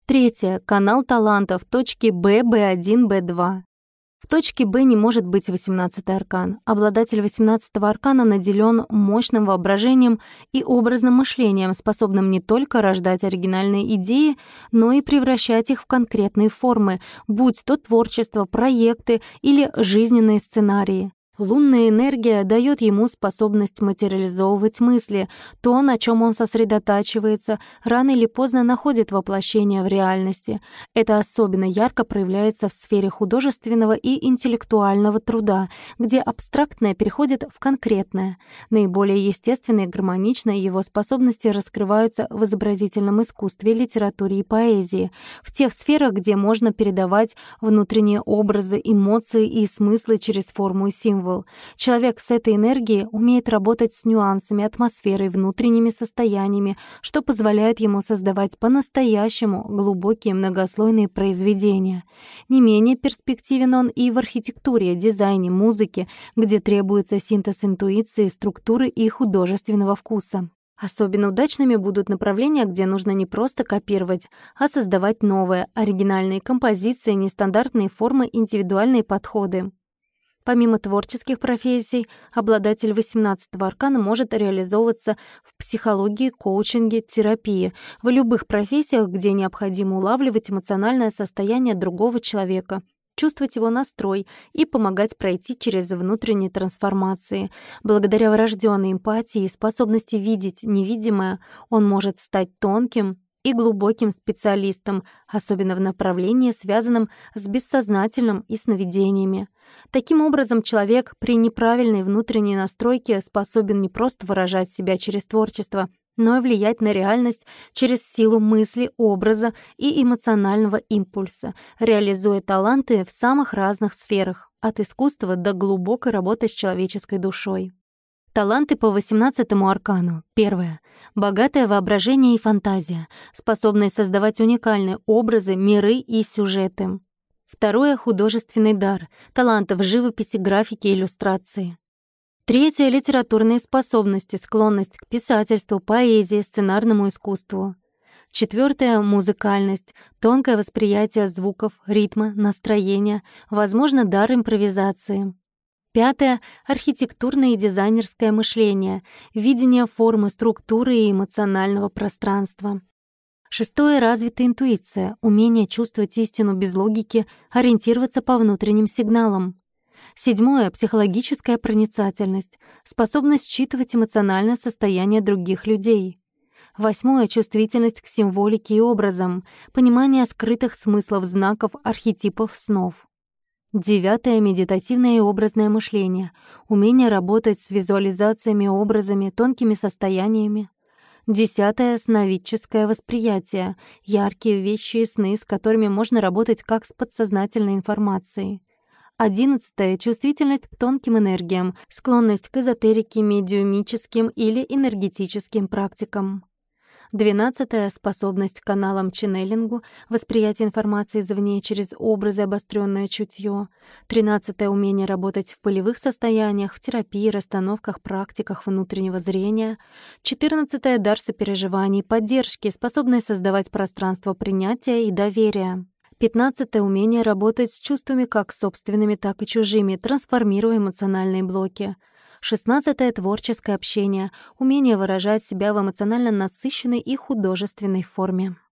Третье. Канал талантов. Точки Б, Б1, Б2. В точке Б не может быть 18-й аркан. Обладатель 18-го аркана наделен мощным воображением и образным мышлением, способным не только рождать оригинальные идеи, но и превращать их в конкретные формы, будь то творчество, проекты или жизненные сценарии. Лунная энергия дает ему способность материализовывать мысли. То, на чем он сосредотачивается, рано или поздно находит воплощение в реальности. Это особенно ярко проявляется в сфере художественного и интеллектуального труда, где абстрактное переходит в конкретное. Наиболее естественно и гармонично его способности раскрываются в изобразительном искусстве, литературе и поэзии, в тех сферах, где можно передавать внутренние образы, эмоции и смыслы через форму и символ. Человек с этой энергией умеет работать с нюансами, атмосферой, внутренними состояниями, что позволяет ему создавать по-настоящему глубокие многослойные произведения. Не менее перспективен он и в архитектуре, дизайне, музыке, где требуется синтез интуиции, структуры и художественного вкуса. Особенно удачными будут направления, где нужно не просто копировать, а создавать новые, оригинальные композиции, нестандартные формы, индивидуальные подходы. Помимо творческих профессий, обладатель 18-го аркана может реализовываться в психологии, коучинге, терапии, в любых профессиях, где необходимо улавливать эмоциональное состояние другого человека, чувствовать его настрой и помогать пройти через внутренние трансформации. Благодаря врожденной эмпатии и способности видеть невидимое, он может стать тонким и глубоким специалистом, особенно в направлении, связанном с бессознательным и сновидениями. Таким образом, человек при неправильной внутренней настройке способен не просто выражать себя через творчество, но и влиять на реальность через силу мысли, образа и эмоционального импульса, реализуя таланты в самых разных сферах, от искусства до глубокой работы с человеческой душой. Таланты по 18-му аркану. Первое. Богатое воображение и фантазия, способные создавать уникальные образы, миры и сюжеты. Второе — художественный дар, таланты в живописи, графике, иллюстрации. Третье — литературные способности, склонность к писательству, поэзии, сценарному искусству. Четвертое — музыкальность, тонкое восприятие звуков, ритма, настроения, возможно, дар импровизации. Пятое — архитектурное и дизайнерское мышление, видение формы, структуры и эмоционального пространства. Шестое — развитая интуиция, умение чувствовать истину без логики, ориентироваться по внутренним сигналам. Седьмое — психологическая проницательность, способность считывать эмоциональное состояние других людей. Восьмое — чувствительность к символике и образам, понимание скрытых смыслов знаков, архетипов, снов. Девятое — медитативное и образное мышление, умение работать с визуализациями, образами, тонкими состояниями. Десятое — сновидческое восприятие, яркие вещи и сны, с которыми можно работать как с подсознательной информацией. 11. Чувствительность к тонким энергиям, склонность к эзотерике, медиумическим или энергетическим практикам. 12. Способность к каналам ченнелингу, восприятие информации извне через образы, обострённое чутье. 13. Умение работать в полевых состояниях, в терапии, расстановках, практиках внутреннего зрения. 14. Дар сопереживания и поддержки, способность создавать пространство принятия и доверия. 15. Умение работать с чувствами как собственными, так и чужими, трансформируя эмоциональные блоки. 16. Творческое общение, умение выражать себя в эмоционально насыщенной и художественной форме.